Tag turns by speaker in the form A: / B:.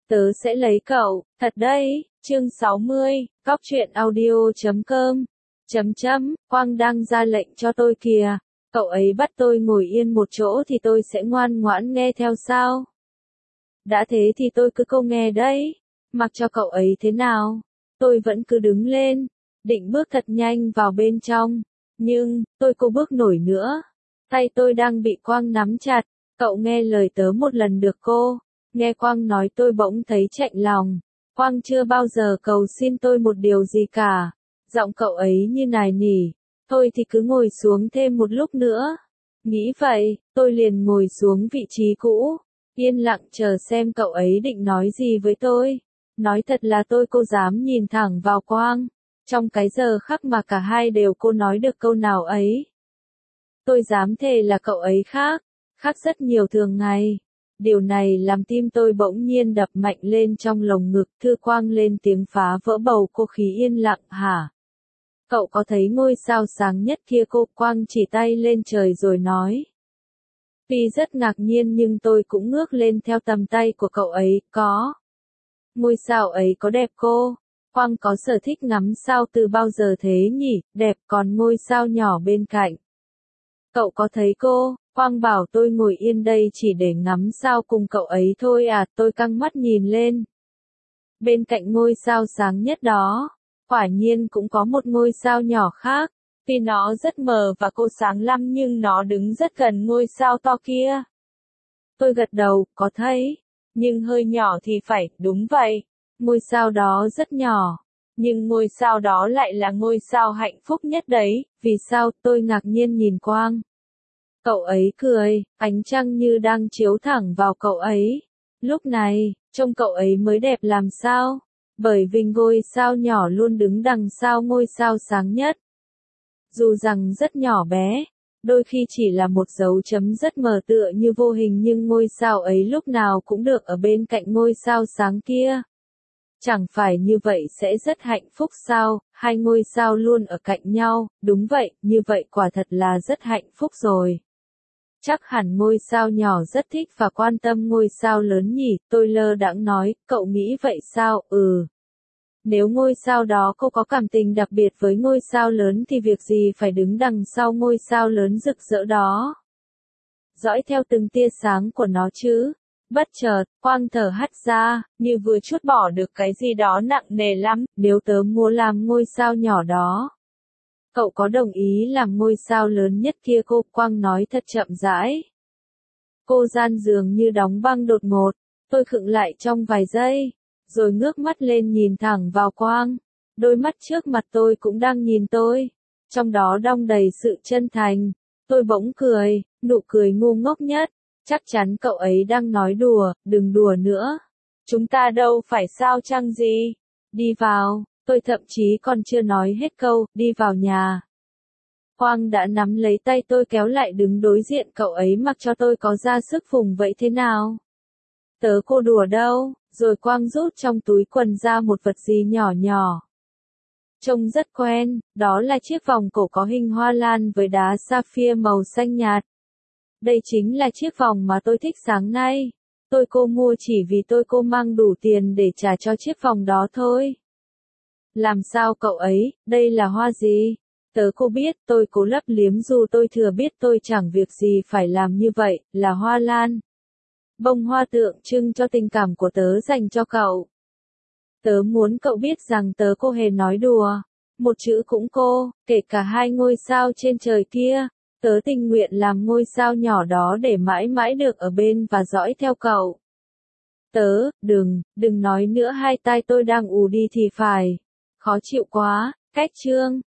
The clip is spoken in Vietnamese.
A: Tớ sẽ lấy cậu, thật đấy, chương 60, Cóc truyện audio.com. Quang đang ra lệnh cho tôi kìa, cậu ấy bắt tôi ngồi yên một chỗ thì tôi sẽ ngoan ngoãn nghe theo sao? Đã thế thì tôi cứ câu nghe đấy, mặc cho cậu ấy thế nào. Tôi vẫn cứ đứng lên, định bước thật nhanh vào bên trong, nhưng, tôi cô bước nổi nữa. Tay tôi đang bị Quang nắm chặt, cậu nghe lời tớ một lần được cô. Nghe Quang nói tôi bỗng thấy chạnh lòng. Quang chưa bao giờ cầu xin tôi một điều gì cả. Giọng cậu ấy như nài nỉ. Thôi thì cứ ngồi xuống thêm một lúc nữa. Nghĩ vậy, tôi liền ngồi xuống vị trí cũ. Yên lặng chờ xem cậu ấy định nói gì với tôi. Nói thật là tôi cô dám nhìn thẳng vào Quang. Trong cái giờ khắc mà cả hai đều cô nói được câu nào ấy. Tôi dám thề là cậu ấy khác rất nhiều thường ngày. Điều này làm tim tôi bỗng nhiên đập mạnh lên trong lồng ngực. Thư Quang lên tiếng phá vỡ bầu không khí yên lặng. Hả? Cậu có thấy ngôi sao sáng nhất kia? Cô Quang chỉ tay lên trời rồi nói. Tuy rất ngạc nhiên nhưng tôi cũng ngước lên theo tầm tay của cậu ấy. Có. Ngôi sao ấy có đẹp cô? Quang có sở thích ngắm sao từ bao giờ thế nhỉ? Đẹp. Còn ngôi sao nhỏ bên cạnh, cậu có thấy cô? Quang bảo tôi ngồi yên đây chỉ để ngắm sao cùng cậu ấy thôi à. Tôi căng mắt nhìn lên. Bên cạnh ngôi sao sáng nhất đó, quả nhiên cũng có một ngôi sao nhỏ khác. Tuy nó rất mờ và cô sáng lắm nhưng nó đứng rất gần ngôi sao to kia. Tôi gật đầu, có thấy. Nhưng hơi nhỏ thì phải, đúng vậy. Ngôi sao đó rất nhỏ. Nhưng ngôi sao đó lại là ngôi sao hạnh phúc nhất đấy. Vì sao? Tôi ngạc nhiên nhìn Quang. Cậu ấy cười, ánh trăng như đang chiếu thẳng vào cậu ấy. Lúc này, trông cậu ấy mới đẹp làm sao? Bởi vì ngôi sao nhỏ luôn đứng đằng sau ngôi sao sáng nhất. Dù rằng rất nhỏ bé, đôi khi chỉ là một dấu chấm rất mờ tựa như vô hình nhưng ngôi sao ấy lúc nào cũng được ở bên cạnh ngôi sao sáng kia. Chẳng phải như vậy sẽ rất hạnh phúc sao? Hai ngôi sao luôn ở cạnh nhau, đúng vậy, như vậy quả thật là rất hạnh phúc rồi. Chắc hẳn ngôi sao nhỏ rất thích và quan tâm ngôi sao lớn nhỉ? Tôi lơ đãng nói, cậu nghĩ vậy sao? Nếu ngôi sao đó cô có cảm tình đặc biệt với ngôi sao lớn thì việc gì phải đứng đằng sau ngôi sao lớn rực rỡ đó? Dõi theo từng tia sáng của nó chứ. Bất chợt, Quang thở hắt ra, như vừa trút bỏ được cái gì đó nặng nề lắm. Nếu tớ mua làm ngôi sao nhỏ đó, cậu có đồng ý làm ngôi sao lớn nhất kia? Cô Quang nói thật chậm rãi. Cô gian dường như đóng băng đột ngột. Tôi khựng lại trong vài giây, rồi ngước mắt lên nhìn thẳng vào Quang. Đôi mắt trước mặt tôi cũng đang nhìn tôi, trong đó đong đầy sự chân thành. Tôi bỗng cười, nụ cười ngu ngốc nhất. Chắc chắn cậu ấy đang nói đùa, đừng đùa nữa. Chúng ta đâu phải sao chăng gì. Đi vào. Tôi thậm chí còn chưa nói hết câu, đi vào nhà. Quang đã nắm lấy tay tôi kéo lại đứng đối diện cậu ấy mặc cho tôi có ra sức vùng vậy thế nào? Tớ cô đùa đâu? Rồi Quang rút trong túi quần ra một vật gì nhỏ nhỏ. Trông rất quen, đó là chiếc vòng cổ có hình hoa lan với đá sapphire màu xanh nhạt. Đây chính là chiếc vòng mà tôi thích sáng nay. Tôi cô mua chỉ vì tôi cô mang đủ tiền để trả cho chiếc vòng đó thôi. Làm sao cậu ấy, đây là hoa gì? Tớ cô biết, tôi cố lấp liếm dù tôi thừa biết tôi chẳng việc gì phải làm như vậy, là hoa lan. Bông hoa tượng trưng cho tình cảm của tớ dành cho cậu. Tớ muốn cậu biết rằng tớ cô hề nói đùa. Một chữ cũng cô, kể cả hai ngôi sao trên trời kia. Tớ tình nguyện làm ngôi sao nhỏ đó để mãi mãi được ở bên và dõi theo cậu. Tớ, đừng nói nữa, hai tai tôi đang ù đi thì phải. Khó chịu quá. Cách chương